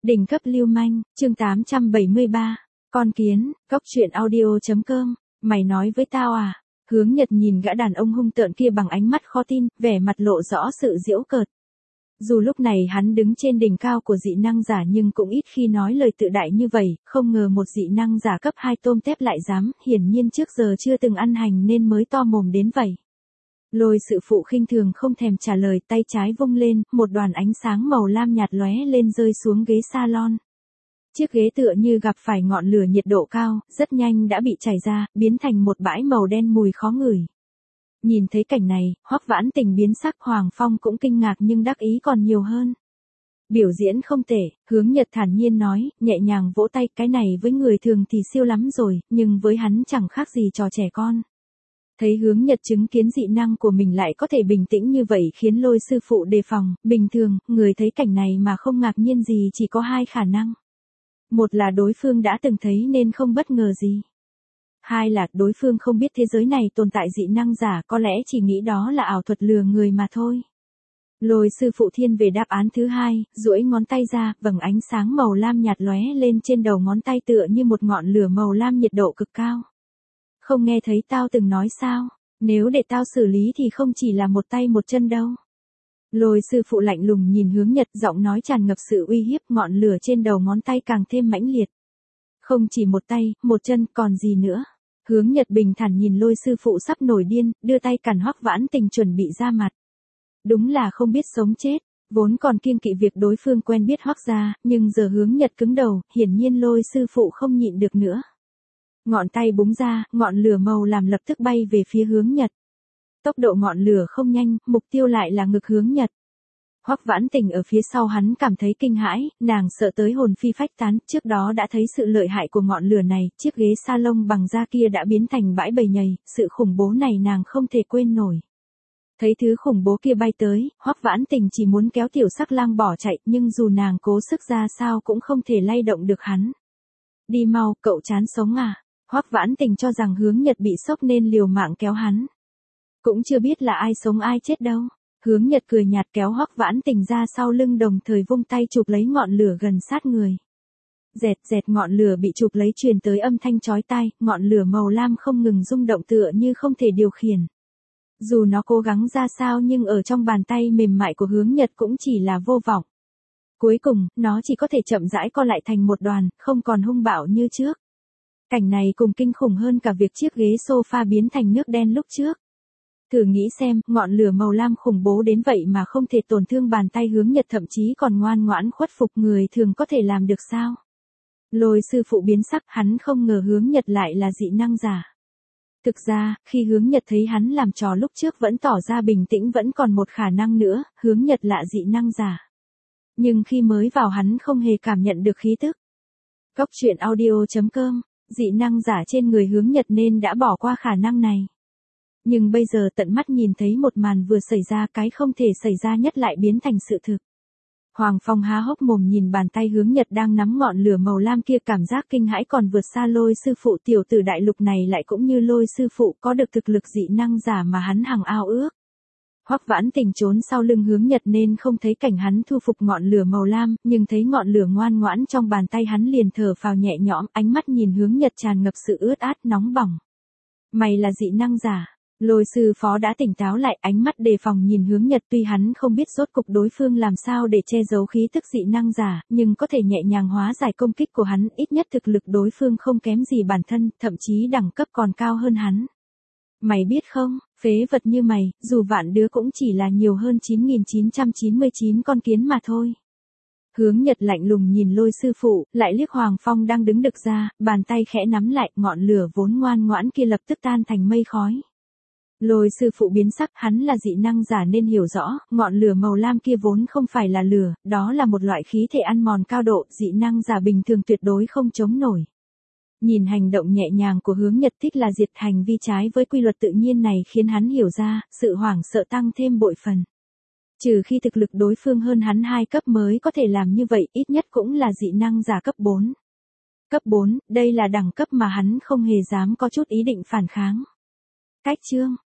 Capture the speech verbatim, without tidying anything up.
Đỉnh cấp lưu manh, chương tám trăm bảy mươi ba, con kiến, cóc truyện audio chấm com, mày nói với tao à? Hướng Nhật nhìn gã đàn ông hung tợn kia bằng ánh mắt khó tin, vẻ mặt lộ rõ sự giễu cợt. Dù lúc này hắn đứng trên đỉnh cao của dị năng giả nhưng cũng ít khi nói lời tự đại như vậy, không ngờ một dị năng giả cấp hai tôm tép lại dám, hiển nhiên trước giờ chưa từng ăn hành nên mới to mồm đến vậy. Lôi Sư Phụ khinh thường không thèm trả lời, tay trái vung lên, một đoàn ánh sáng màu lam nhạt lóe lên rơi xuống ghế salon. Chiếc ghế tựa như gặp phải ngọn lửa nhiệt độ cao, rất nhanh đã bị chảy ra, biến thành một bãi màu đen mùi khó ngửi. Nhìn thấy cảnh này, Hoắc Vãn Tình biến sắc, Hoàng Phong cũng kinh ngạc nhưng đắc ý còn nhiều hơn. Biểu diễn không tệ, Hướng Nhật thản nhiên nói, nhẹ nhàng vỗ tay, cái này với người thường thì siêu lắm rồi, nhưng với hắn chẳng khác gì trò trẻ con. Thấy Hướng Nhật chứng kiến dị năng của mình lại có thể bình tĩnh như vậy khiến Lôi Sư Phụ đề phòng, bình thường, người thấy cảnh này mà không ngạc nhiên gì chỉ có hai khả năng. Một là đối phương đã từng thấy nên không bất ngờ gì. Hai là đối phương không biết thế giới này tồn tại dị năng giả, có lẽ chỉ nghĩ đó là ảo thuật lừa người mà thôi. Lôi Sư Phụ thiên về đáp án thứ hai, duỗi ngón tay ra, vầng ánh sáng màu lam nhạt lóe lên trên đầu ngón tay tựa như một ngọn lửa màu lam nhiệt độ cực cao. Không nghe thấy tao từng nói sao, nếu để tao xử lý thì không chỉ là một tay một chân đâu. Lôi Sư Phụ lạnh lùng nhìn Hướng Nhật, giọng nói tràn ngập sự uy hiếp, ngọn lửa trên đầu ngón tay càng thêm mãnh liệt. Không chỉ một tay, một chân, còn gì nữa. Hướng Nhật bình thản nhìn Lôi Sư Phụ sắp nổi điên, đưa tay cản Hoắc Vãn Tình chuẩn bị ra mặt. Đúng là không biết sống chết, vốn còn kiêng kỵ việc đối phương quen biết Hoắc gia, nhưng giờ Hướng Nhật cứng đầu, hiển nhiên Lôi Sư Phụ không nhịn được nữa. Ngọn tay búng ra, ngọn lửa màu làm lập tức bay về phía Hướng Nhật. Tốc độ ngọn lửa không nhanh, mục tiêu lại là ngực Hướng Nhật. Hoắc Vãn Tình ở phía sau hắn cảm thấy kinh hãi, nàng sợ tới hồn phi phách tán, trước đó đã thấy sự lợi hại của ngọn lửa này, chiếc ghế salon bằng da kia đã biến thành bãi bầy nhầy, sự khủng bố này nàng không thể quên nổi. Thấy thứ khủng bố kia bay tới, Hoắc Vãn Tình chỉ muốn kéo Tiểu Sắc Lang bỏ chạy, nhưng dù nàng cố sức ra sao cũng không thể lay động được hắn. Đi mau, cậu chán sống à? Hoắc Vãn Tình cho rằng Hướng Nhật bị sốc nên liều mạng kéo hắn. Cũng chưa biết là ai sống ai chết đâu. Hướng Nhật cười nhạt kéo Hoắc Vãn Tình ra sau lưng, đồng thời vung tay chụp lấy ngọn lửa gần sát người. Dẹt dẹt, ngọn lửa bị chụp lấy truyền tới âm thanh chói tai, ngọn lửa màu lam không ngừng rung động tựa như không thể điều khiển. Dù nó cố gắng ra sao nhưng ở trong bàn tay mềm mại của Hướng Nhật cũng chỉ là vô vọng. Cuối cùng, nó chỉ có thể chậm rãi co lại thành một đoàn, không còn hung bạo như trước. Cảnh này cùng kinh khủng hơn cả việc chiếc ghế sofa biến thành nước đen lúc trước. Thử nghĩ xem, ngọn lửa màu lam khủng bố đến vậy mà không thể tổn thương bàn tay Hướng Nhật, thậm chí còn ngoan ngoãn khuất phục, người thường có thể làm được sao? Lôi Sư Phụ biến sắc, hắn không ngờ Hướng Nhật lại là dị năng giả. Thực ra, khi Hướng Nhật thấy hắn làm trò lúc trước vẫn tỏ ra bình tĩnh, vẫn còn một khả năng nữa, Hướng Nhật là dị năng giả. Nhưng khi mới vào hắn không hề cảm nhận được khí tức. Cóc truyện audio chấm com, dị năng giả trên người Hướng Nhật nên đã bỏ qua khả năng này. Nhưng bây giờ tận mắt nhìn thấy một màn vừa xảy ra, cái không thể xảy ra nhất lại biến thành sự thực. Hoàng Phong há hốc mồm nhìn bàn tay Hướng Nhật đang nắm ngọn lửa màu lam kia, cảm giác kinh hãi còn vượt xa Lôi Sư Phụ. Tiểu tử đại lục này lại cũng như Lôi Sư Phụ có được thực lực dị năng giả mà hắn hằng ao ước. Hoắc Vãn Tình trốn sau lưng Hướng Nhật nên không thấy cảnh hắn thu phục ngọn lửa màu lam, nhưng thấy ngọn lửa ngoan ngoãn trong bàn tay hắn liền thở phào nhẹ nhõm, ánh mắt nhìn Hướng Nhật tràn ngập sự ướt át nóng bỏng. Mày là dị năng giả? Lôi Sư Phó đã tỉnh táo lại, ánh mắt đề phòng nhìn Hướng Nhật, tuy hắn không biết rốt cục đối phương làm sao để che giấu khí tức dị năng giả, nhưng có thể nhẹ nhàng hóa giải công kích của hắn, ít nhất thực lực đối phương không kém gì bản thân, thậm chí đẳng cấp còn cao hơn hắn. Mày biết không, phế vật như mày, dù vạn đứa cũng chỉ là nhiều hơn chín nghìn chín trăm chín mươi chín con kiến mà thôi. Hướng Nhật lạnh lùng nhìn Lôi Sư Phụ, lại liếc Hoàng Phong đang đứng đực ra, bàn tay khẽ nắm lại, ngọn lửa vốn ngoan ngoãn kia lập tức tan thành mây khói. Lôi Sư Phụ biến sắc, hắn là dị năng giả nên hiểu rõ, ngọn lửa màu lam kia vốn không phải là lửa, đó là một loại khí thể ăn mòn cao độ, dị năng giả bình thường tuyệt đối không chống nổi. Nhìn hành động nhẹ nhàng của Hướng Nhật, thích là diệt, hành vi trái với quy luật tự nhiên này khiến hắn hiểu ra, sự hoảng sợ tăng thêm bội phần. Trừ khi thực lực đối phương hơn hắn hai cấp mới có thể làm như vậy, ít nhất cũng là dị năng giả cấp bốn. Cấp bốn, đây là đẳng cấp mà hắn không hề dám có chút ý định phản kháng. Cách chương